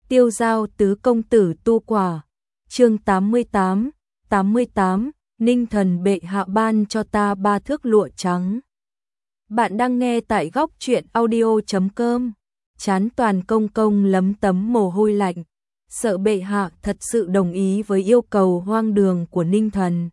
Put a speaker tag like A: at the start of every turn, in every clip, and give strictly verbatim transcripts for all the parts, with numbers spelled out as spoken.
A: Tiêu giao tứ công tử tu quả. Chương tám mươi tám, tám mươi tám, Ninh thần bệ hạ ban cho ta ba thước lụa trắng. Bạn đang nghe tại góc truyện audio chấm com. Chán Toàn công công lấm tấm mồ hôi lạnh, sợ bệ hạ thật sự đồng ý với yêu cầu hoang đường của Ninh thần.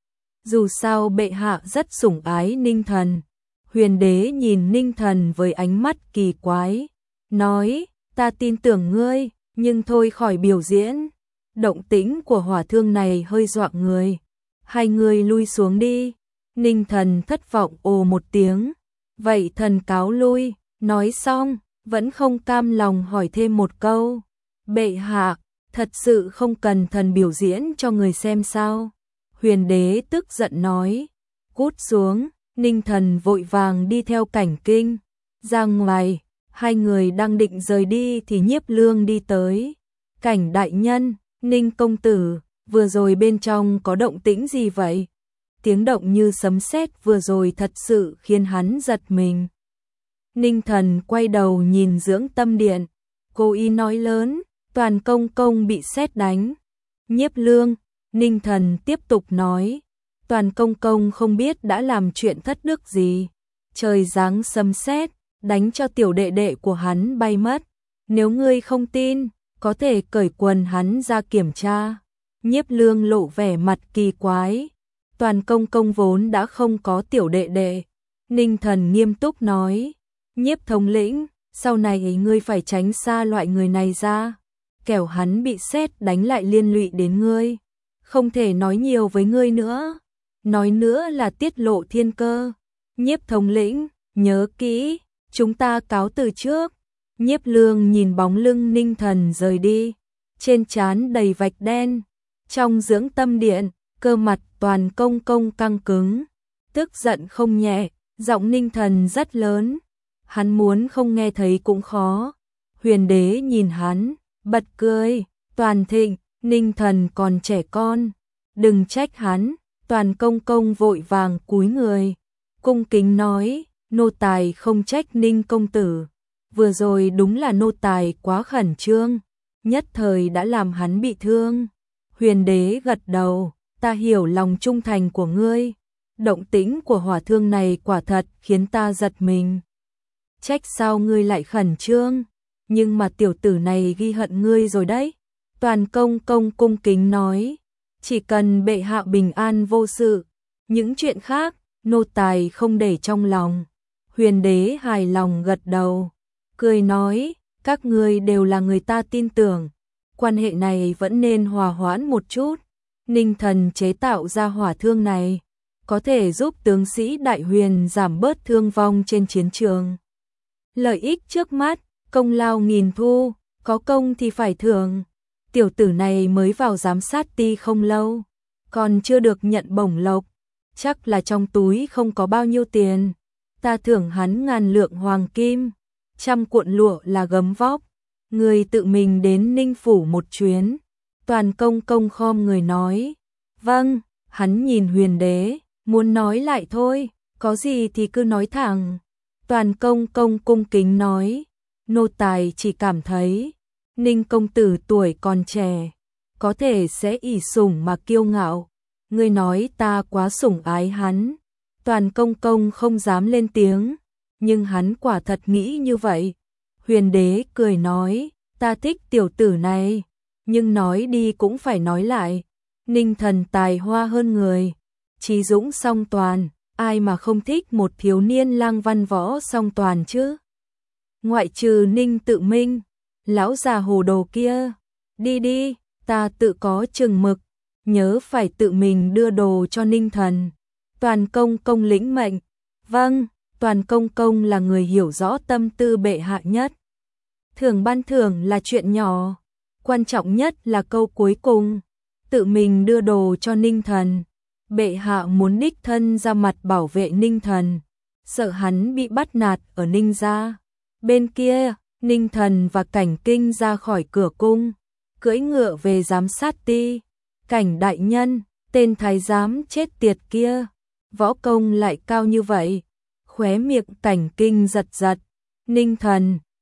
A: Dù sao bệ hạ rất sủng ái Ninh thần. Huyền đế nhìn Ninh thần với ánh mắt kỳ quái, nói, ta tin tưởng ngươi, nhưng thôi khỏi biểu diễn. Động tĩnh của hỏa thương này hơi dọa người. Hai người lui xuống đi. Ninh thần thất vọng ồ một tiếng. Vậy thần cáo lui. Nói xong, vẫn không cam lòng hỏi thêm một câu. Bệ hạ, thật sự không cần thần biểu diễn cho người xem sao? Huyền đế tức giận nói. Cút xuống. Ninh thần vội vàng đi theo Cảnh Kinh ra ngoài. Hai người đang định rời đi thì Nhiếp Lương đi tới. Cảnh đại nhân, Ninh công tử, vừa rồi bên trong có động tĩnh gì vậy? Tiếng động như sấm sét vừa rồi thật sự khiến hắn giật mình. Ninh thần quay đầu nhìn Dưỡng Tâm Điện, cố ý nói lớn, Toàn công công bị sét đánh. Nhiếp Lương, Ninh thần tiếp tục nói, Toàn công công không biết đã làm chuyện thất đức gì. Trời giáng sấm sét, đánh cho tiểu đệ đệ của hắn bay mất. Nếu ngươi không tin, có thể cởi quần hắn ra kiểm tra. Nhiếp Lương lộ vẻ mặt kỳ quái. Toàn công công vốn đã không có tiểu đệ đệ. Ninh thần nghiêm túc nói, Nhiếp thống lĩnh, sau này ngươi phải tránh xa loại người này ra. Kẻo hắn bị sét đánh lại liên lụy đến ngươi. Không thể nói nhiều với ngươi nữa. Nói nữa là tiết lộ thiên cơ. Nhiếp thống lĩnh, nhớ kỹ, chúng ta cáo từ trước. Nhiếp Lương nhìn bóng lưng Ninh thần rời đi, trên trán đầy vạch đen. Trong Dưỡng Tâm Điện, cơ mặt Toàn công công căng cứng, tức giận không nhẹ, giọng Ninh thần rất lớn. Hắn muốn không nghe thấy cũng khó. Huyền đế nhìn hắn, bật cười, Toàn thịnh, Ninh thần còn trẻ con, đừng trách hắn. Toàn công công vội vàng cúi người, cung kính nói, nô tài không trách Ninh công tử. Vừa rồi đúng là nô tài quá khẩn trương, nhất thời đã làm hắn bị thương. Huyền đế gật đầu, ta hiểu lòng trung thành của ngươi. Động tĩnh của hỏa thương này quả thật khiến ta giật mình. Trách sao ngươi lại khẩn trương, nhưng mà tiểu tử này ghi hận ngươi rồi đấy. Toàn công công cung kính nói, chỉ cần bệ hạ bình an vô sự, những chuyện khác, nô tài không để trong lòng. Huyền đế hài lòng gật đầu, cười nói, các ngươi đều là người ta tin tưởng, quan hệ này vẫn nên hòa hoãn một chút. Ninh thần chế tạo ra hỏa thương này, có thể giúp tướng sĩ Đại Huyền giảm bớt thương vong trên chiến trường. Lợi ích trước mắt, công lao nghìn thu, có công thì phải thưởng. Tiểu tử này mới vào giám sát ty không lâu, còn chưa được nhận bổng lộc, chắc là trong túi không có bao nhiêu tiền. Ta thưởng hắn ngàn lượng hoàng kim, trăm cuộn lụa là gấm vóc. Người tự mình đến Ninh phủ một chuyến. Toàn công công khom người nói, vâng. Hắn nhìn huyền đế, muốn nói lại thôi, có gì thì cứ nói thẳng. Toàn công công cung kính nói, nô tài chỉ cảm thấy Ninh công tử tuổi còn trẻ, có thể sẽ ỷ sủng mà kiêu ngạo. Ngươi nói ta quá sủng ái hắn. Toàn công công không dám lên tiếng, nhưng hắn quả thật nghĩ như vậy. Huyền đế cười nói, ta thích tiểu tử này, nhưng nói đi cũng phải nói lại. Ninh thần tài hoa hơn người, trí dũng song toàn, ai mà không thích một thiếu niên lang văn võ song toàn chứ. Ngoại trừ Ninh Tự Minh, lão già hồ đồ kia. Đi đi, ta tự có chừng mực, nhớ phải tự mình đưa đồ cho Ninh thần. Toàn công công lĩnh mệnh. Vâng. Toàn công công là người hiểu rõ tâm tư bệ hạ nhất. Thưởng ban thưởng là chuyện nhỏ, quan trọng nhất là câu cuối cùng, tự mình đưa đồ cho Ninh thần. Bệ hạ muốn đích thân ra mặt bảo vệ Ninh thần, sợ hắn bị bắt nạt ở Ninh gia. Bên kia, Ninh thần và Cảnh Kinh ra khỏi cửa cung, cưỡi ngựa về giám sát ty. Cảnh đại nhân, tên thái giám chết tiệt kia, võ công lại cao như vậy. Khóe miệng Cảnh Kinh giật giật. Ninh thần,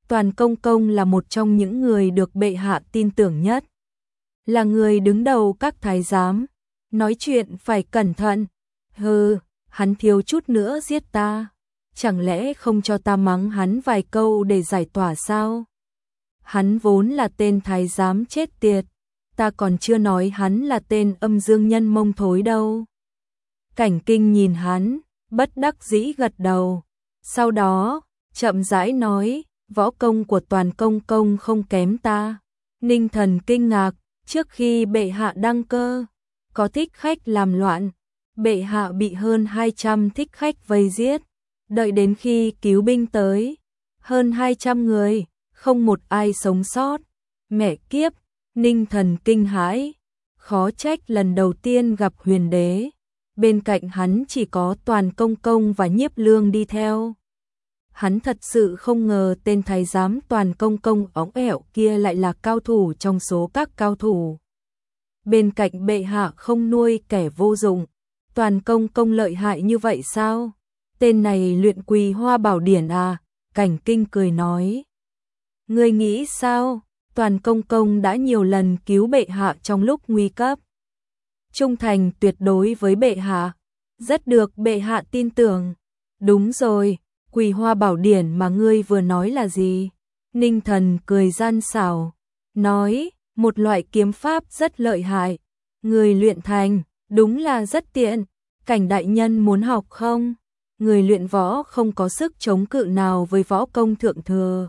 A: Toàn công công là một trong những người được bệ hạ tin tưởng nhất. Là người đứng đầu các thái giám. Nói chuyện phải cẩn thận. Hừ, hắn thiếu chút nữa giết ta. Chẳng lẽ không cho ta mắng hắn vài câu để giải tỏa sao? Hắn vốn là tên thái giám chết tiệt. Ta còn chưa nói hắn là tên âm dương nhân mông thối đâu. Cảnh Kinh nhìn hắn, bất đắc dĩ gật đầu. Sau đó, chậm rãi nói, võ công của Toàn công công không kém ta. Ninh Thần kinh ngạc, trước khi bệ hạ đăng cơ, có thích khách làm loạn. Bệ hạ bị hơn hai trăm thích khách vây giết. Đợi đến khi cứu binh tới, hơn hai trăm người, không một ai sống sót. Mẹ kiếp, Ninh Thần kinh hãi, khó trách lần đầu tiên gặp Huyền đế. Bên cạnh hắn chỉ có Toàn công công và Nhiếp Lương đi theo. Hắn thật sự không ngờ tên thái giám Toàn công công óng ẻo kia lại là cao thủ trong số các cao thủ. Bên cạnh bệ hạ không nuôi kẻ vô dụng. Toàn công công lợi hại như vậy sao? Tên này luyện Quỳ Hoa Bảo Điển à? Cảnh Kinh cười nói. Ngươi nghĩ sao? Toàn công công đã nhiều lần cứu bệ hạ trong lúc nguy cấp. Trung thành tuyệt đối với bệ hạ. Rất được bệ hạ tin tưởng. Đúng rồi, Quỳ Hoa Bảo Điển mà ngươi vừa nói là gì? Ninh Thần cười gian xảo. Nói, một loại kiếm pháp rất lợi hại. Người luyện thành, đúng là rất tiện. Cảnh đại nhân muốn học không? Người luyện võ không có sức chống cự nào với võ công thượng thừa.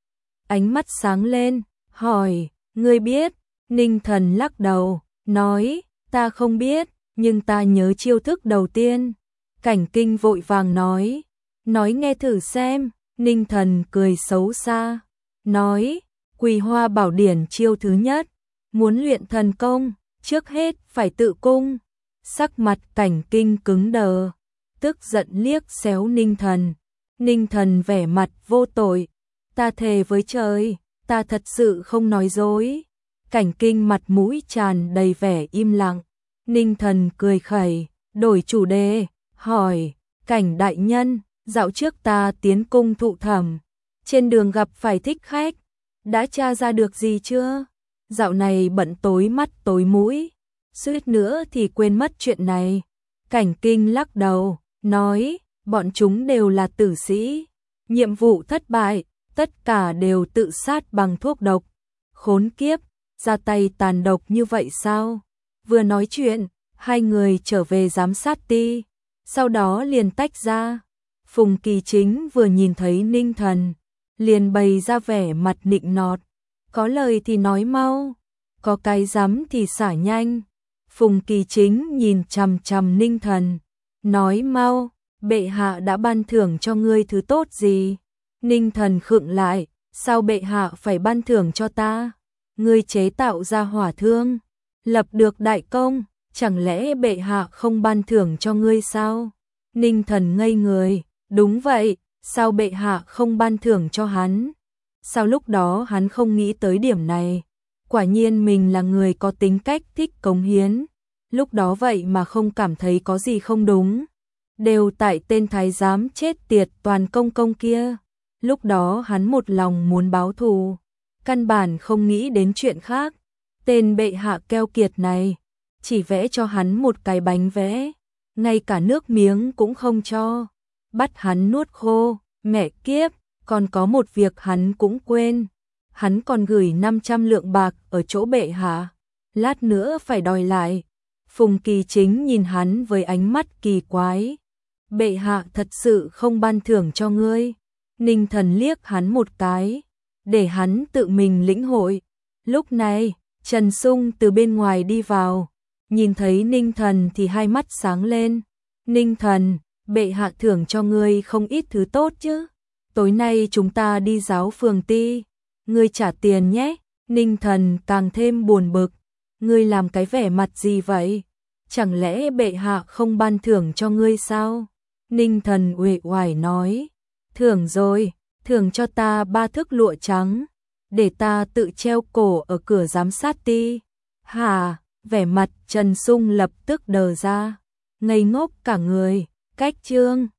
A: Ánh mắt sáng lên, hỏi, ngươi biết? Ninh Thần lắc đầu, nói, ta không biết, nhưng ta nhớ chiêu thức đầu tiên. Cảnh Kinh vội vàng nói, nói nghe thử xem. Ninh Thần cười xấu xa, nói, Quỳ Hoa Bảo Điển chiêu thứ nhất, muốn luyện thần công, trước hết phải tự cung. Sắc mặt Cảnh Kinh cứng đờ, tức giận liếc xéo Ninh Thần. Ninh Thần vẻ mặt vô tội, ta thề với trời, ta thật sự không nói dối. Cảnh Kinh mặt mũi tràn đầy vẻ im lặng. Ninh Thần cười khẩy, đổi chủ đề, hỏi, Cảnh đại nhân, dạo trước ta tiến cung thụ thẩm, trên đường gặp phải thích khách, đã tra ra được gì chưa? Dạo này bận tối mắt tối mũi, suýt nữa thì quên mất chuyện này. Cảnh Kinh lắc đầu, nói, bọn chúng đều là tử sĩ, nhiệm vụ thất bại, tất cả đều tự sát bằng thuốc độc. Khốn kiếp, ra tay tàn độc như vậy sao? Vừa nói chuyện, hai người trở về giám sát ti, sau đó liền tách ra. Phùng Kỳ Chính vừa nhìn thấy Ninh Thần, liền bày ra vẻ mặt nịnh nọt, có lời thì nói mau, có cái dám thì xả nhanh. Phùng Kỳ Chính nhìn chằm chằm Ninh Thần, nói mau, bệ hạ đã ban thưởng cho ngươi thứ tốt gì? Ninh Thần khựng lại, sao bệ hạ phải ban thưởng cho ta? Ngươi chế tạo ra hỏa thương, lập được đại công, chẳng lẽ bệ hạ không ban thưởng cho ngươi sao? Ninh Thần ngây người, đúng vậy, sao bệ hạ không ban thưởng cho hắn? Sao lúc đó hắn không nghĩ tới điểm này? Quả nhiên mình là người có tính cách thích cống hiến, lúc đó vậy mà không cảm thấy có gì không đúng. Đều tại tên thái giám chết tiệt Toàn công công kia. Lúc đó hắn một lòng muốn báo thù, căn bản không nghĩ đến chuyện khác. Tên bệ hạ keo kiệt này, chỉ vẽ cho hắn một cái bánh vẽ, ngay cả nước miếng cũng không cho, bắt hắn nuốt khô. Mẹ kiếp, còn có một việc hắn cũng quên, hắn còn gửi năm trăm lượng bạc ở chỗ bệ hạ, lát nữa phải đòi lại. Phùng Kỳ Chính nhìn hắn với ánh mắt kỳ quái. Bệ hạ thật sự không ban thưởng cho ngươi? Ninh Thần liếc hắn một cái, để hắn tự mình lĩnh hội. Lúc này, Trần Sung từ bên ngoài đi vào, nhìn thấy Ninh Thần thì hai mắt sáng lên. Ninh Thần, bệ hạ thưởng cho ngươi không ít thứ tốt chứ. Tối nay chúng ta đi giáo phường ti, ngươi trả tiền nhé. Ninh Thần càng thêm buồn bực, ngươi làm cái vẻ mặt gì vậy? Chẳng lẽ bệ hạ không ban thưởng cho ngươi sao? Ninh Thần uể oải nói, thưởng rồi, thưởng cho ta ba thước lụa trắng, để ta tự treo cổ ở cửa giám sát ti. Hà, vẻ mặt Trần Sung lập tức đờ ra, ngây ngốc cả người. Cách chương